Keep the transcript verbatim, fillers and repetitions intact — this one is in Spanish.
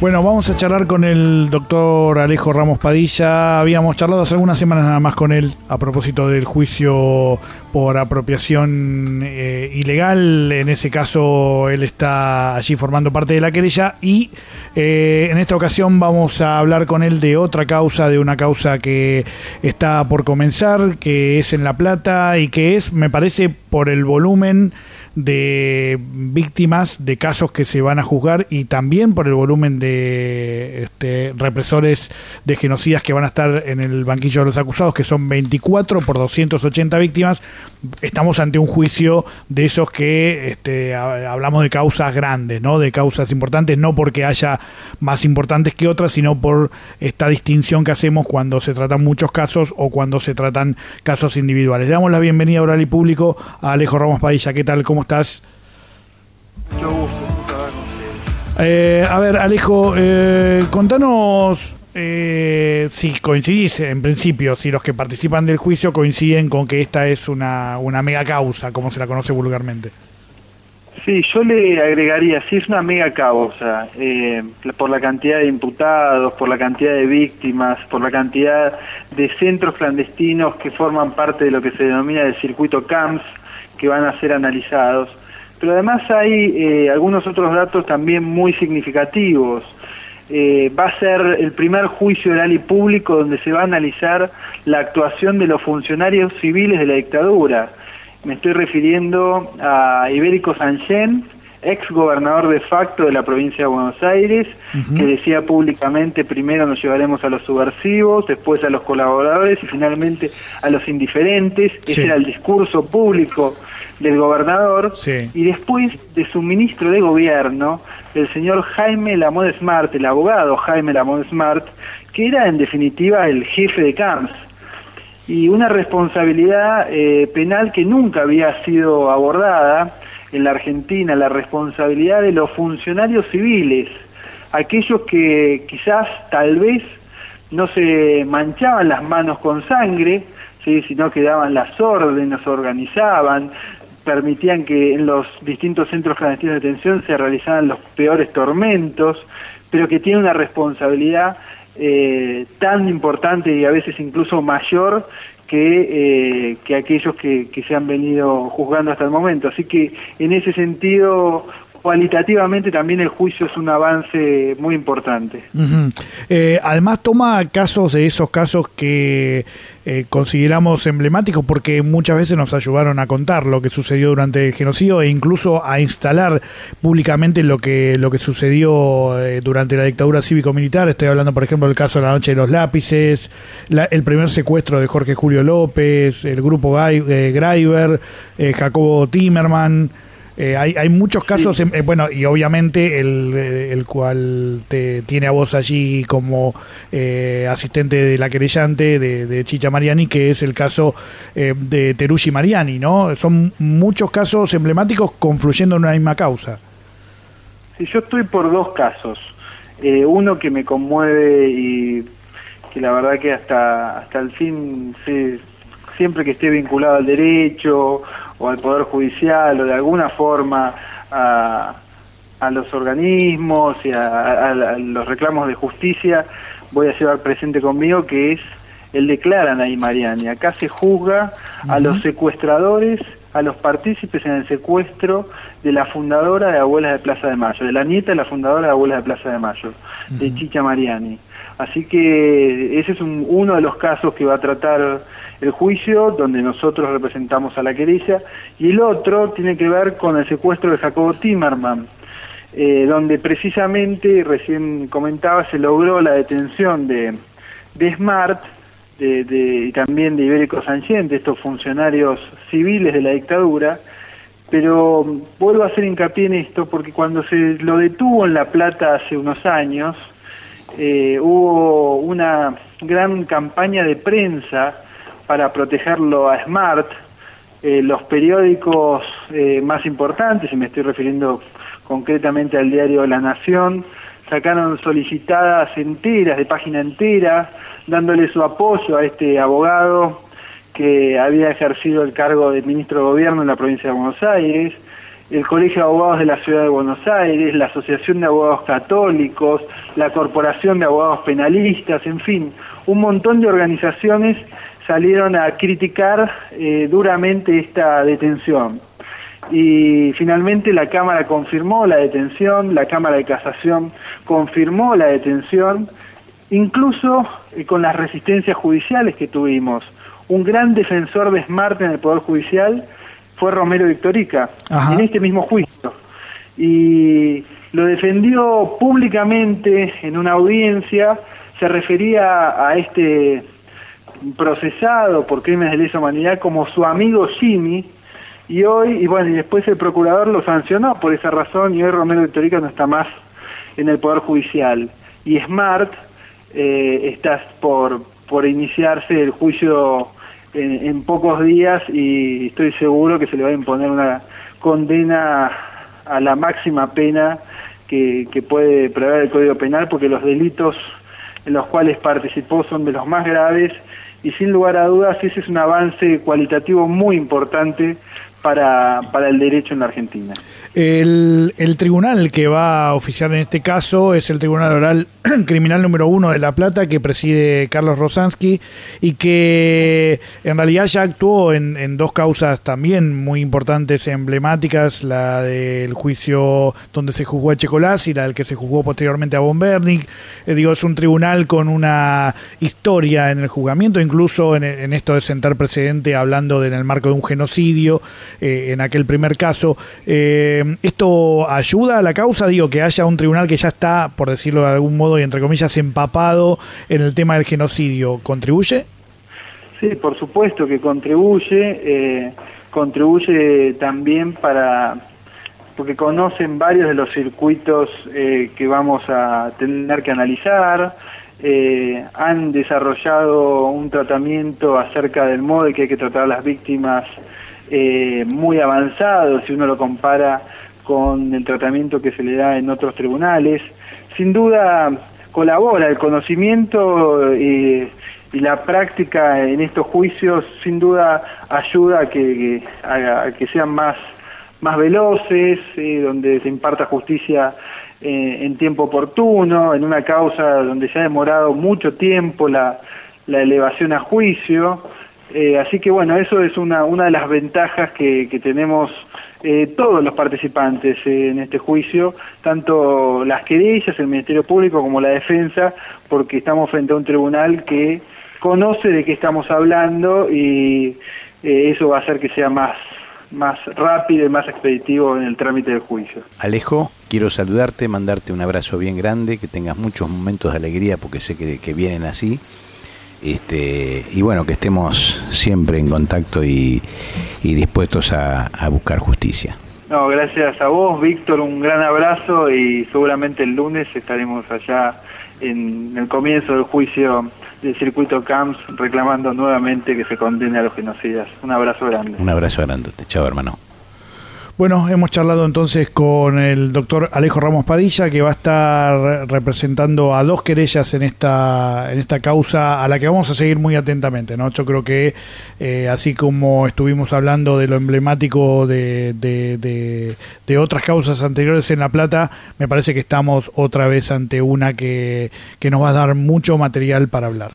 Bueno, vamos a charlar con el doctor Alejo Ramos Padilla. Habíamos charlado hace algunas semanas nada más con él a propósito del juicio por apropiación eh, ilegal. En ese caso, él está allí formando parte de la querella y eh, en esta ocasión vamos a hablar con él de otra causa, de una causa que está por comenzar, que es en La Plata y que es, me parece, por el volumen de víctimas de casos que se van a juzgar y también por el volumen de este, represores de genocidas que van a estar en el banquillo de los acusados, que son veinticuatro por doscientas ochenta víctimas. Estamos ante un juicio de esos que este, hablamos de causas grandes, ¿no? De causas importantes, no porque haya más importantes que otras, sino por esta distinción que hacemos cuando se tratan muchos casos o cuando se tratan casos individuales. Le damos la bienvenida oral y público a Alejo Ramos Padilla. ¿Qué tal? ¿Cómo estás? Mucho gusto, mucho hablar con ustedes. Eh, a ver, Alejo, eh, contanos eh, si coincidís, en principio, si los que participan del juicio coinciden con que esta es una, una mega causa, como se la conoce vulgarmente. Sí, yo le agregaría, sí es una mega causa, eh, por la cantidad de imputados, por la cantidad de víctimas, por la cantidad de centros clandestinos que forman parte de lo que se denomina el circuito CAMS, que van a ser analizados. Pero además hay eh, algunos otros datos también muy significativos. Eh, va a ser el primer juicio oral y público donde se va a analizar la actuación de los funcionarios civiles de la dictadura. Me estoy refiriendo a Ibérico Sanchén, ex gobernador de facto de la provincia de Buenos Aires, uh-huh. que decía públicamente: primero nos llevaremos a los subversivos, después a los colaboradores y finalmente a los indiferentes. Sí. Ese era el discurso público del gobernador. Sí. Y después de su ministro de gobierno, el señor Jaime Lamont Smart, el abogado Jaime Lamont Smart, que era en definitiva el jefe de CAMS, y una responsabilidad eh, penal que nunca había sido abordada en la Argentina, la responsabilidad de los funcionarios civiles, aquellos que quizás tal vez no se manchaban las manos con sangre, ¿sí? Sino que daban las órdenes, organizaban, permitían que en los distintos centros clandestinos de detención se realizaran los peores tormentos, pero que tienen una responsabilidad eh, tan importante y a veces incluso mayor que, eh, que aquellos que, que se han venido juzgando hasta el momento. Así que en ese sentido, cualitativamente también el juicio es un avance muy importante. Uh-huh. Eh, además toma casos de esos casos que eh, consideramos emblemáticos porque muchas veces nos ayudaron a contar lo que sucedió durante el genocidio e incluso a instalar públicamente lo que lo que sucedió eh, durante la dictadura cívico-militar. Estoy hablando, por ejemplo, del caso de la Noche de los Lápices, la, el primer secuestro de Jorge Julio López, el grupo Gai, eh, Greiber, eh, Jacobo Timerman. Eh, hay, hay muchos casos, sí. eh, bueno, y obviamente el, el cual te tiene a vos allí como eh, asistente de la querellante de, de Chicha Mariani, que es el caso eh, de Teruggi Mariani, ¿no? Son muchos casos emblemáticos confluyendo en una misma causa. Sí, yo estoy por dos casos. Eh, uno que me conmueve y que la verdad que hasta, hasta el fin, sí, siempre que esté vinculado al derecho o al Poder Judicial o de alguna forma a, a los organismos y a, a, a los reclamos de justicia, voy a llevar presente conmigo, que es el de Clara Nay Mariani. Acá se juzga uh-huh. a los secuestradores, a los partícipes en el secuestro de la fundadora de Abuelas de Plaza de Mayo, de la nieta de la fundadora de Abuelas de Plaza de Mayo, uh-huh. de Chicha Mariani. Así que ese es un, uno de los casos que va a tratar el juicio, donde nosotros representamos a la querella, y el otro tiene que ver con el secuestro de Jacobo Timerman, eh, donde precisamente, recién comentaba, se logró la detención de, de Smart de, de, y también de Ibérico Sanchén, de estos funcionarios civiles de la dictadura, pero vuelvo a hacer hincapié en esto porque cuando se lo detuvo en La Plata hace unos años, eh, hubo una gran campaña de prensa para protegerlo a Smart. Eh, los periódicos eh, más importantes, y me estoy refiriendo concretamente al diario La Nación, sacaron solicitadas enteras, de página entera, dándole su apoyo a este abogado que había ejercido el cargo de ministro de Gobierno en la provincia de Buenos Aires, el Colegio de Abogados de la Ciudad de Buenos Aires, la Asociación de Abogados Católicos, la Corporación de Abogados Penalistas, en fin, un montón de organizaciones salieron a criticar eh, duramente esta detención. Y finalmente la Cámara confirmó la detención, la Cámara de Casación confirmó la detención, incluso eh, con las resistencias judiciales que tuvimos. Un gran defensor de Smart en el Poder Judicial fue Romero Victorica, en este mismo juicio. Y lo defendió públicamente en una audiencia, se refería a este procesado por crímenes de lesa humanidad como su amigo Jimmy, y hoy, y bueno, y después el procurador lo sancionó por esa razón, y hoy Romero Victorica no está más en el Poder Judicial. Y Smart eh, está por, por iniciarse el juicio en, en pocos días, y estoy seguro que se le va a imponer una condena a la máxima pena que, que puede prever el Código Penal, porque los delitos en los cuales participó son de los más graves, y sin lugar a dudas ese es un avance cualitativo muy importante para, para el derecho en la Argentina. El, el tribunal que va a oficiar en este caso es el Tribunal Oral Criminal número uno de La Plata, que preside Carlos Rosansky, y que en realidad ya actuó en, en dos causas también muy importantes, emblemáticas, la del juicio donde se juzgó a Echecolás y la del que se juzgó posteriormente a Von Bernig. Eh, digo, es un tribunal con una historia en el juzgamiento, incluso en, en esto de sentar precedente, hablando de, en el marco de un genocidio, eh, en aquel primer caso. Eh, ¿Esto ayuda a la causa? Digo, que haya un tribunal que ya está, por decirlo de algún modo y entre comillas, empapado en el tema del genocidio. ¿Contribuye? Sí, por supuesto que contribuye. Eh, contribuye también para... porque conocen varios de los circuitos eh, que vamos a tener que analizar. Eh, han desarrollado un tratamiento acerca del modo en que hay que tratar a las víctimas eh, muy avanzado, si uno lo compara con el tratamiento que se le da en otros tribunales. Sin duda colabora el conocimiento eh, y la práctica en estos juicios, sin duda ayuda a que, a, a que sean más, más veloces, eh, donde se imparta justicia eh, en tiempo oportuno, en una causa donde se ha demorado mucho tiempo la, la elevación a juicio. Eh, así que bueno, eso es una, una de las ventajas que, que tenemos eh, todos los participantes eh, en este juicio, tanto las querellas, el Ministerio Público como la defensa, porque estamos frente a un tribunal que conoce de qué estamos hablando, y eh, eso va a hacer que sea más, más rápido y más expeditivo en el trámite del juicio. Alejo, quiero saludarte, mandarte un abrazo bien grande, que tengas muchos momentos de alegría, porque sé que, que vienen así. Este, y bueno, que estemos siempre en contacto y, y dispuestos a, a buscar justicia. No, gracias a vos, Víctor, un gran abrazo, y seguramente el lunes estaremos allá en el comienzo del juicio del circuito Camps reclamando nuevamente que se condene a los genocidas. Un abrazo grande. Un abrazo grande. Chao, hermano. Bueno, hemos charlado entonces con el doctor Alejo Ramos Padilla, que va a estar representando a dos querellas en esta en esta causa, a la que vamos a seguir muy atentamente, ¿no? Yo creo que eh, así como estuvimos hablando de lo emblemático de, de, de, de otras causas anteriores en La Plata, me parece que estamos otra vez ante una que, que nos va a dar mucho material para hablar.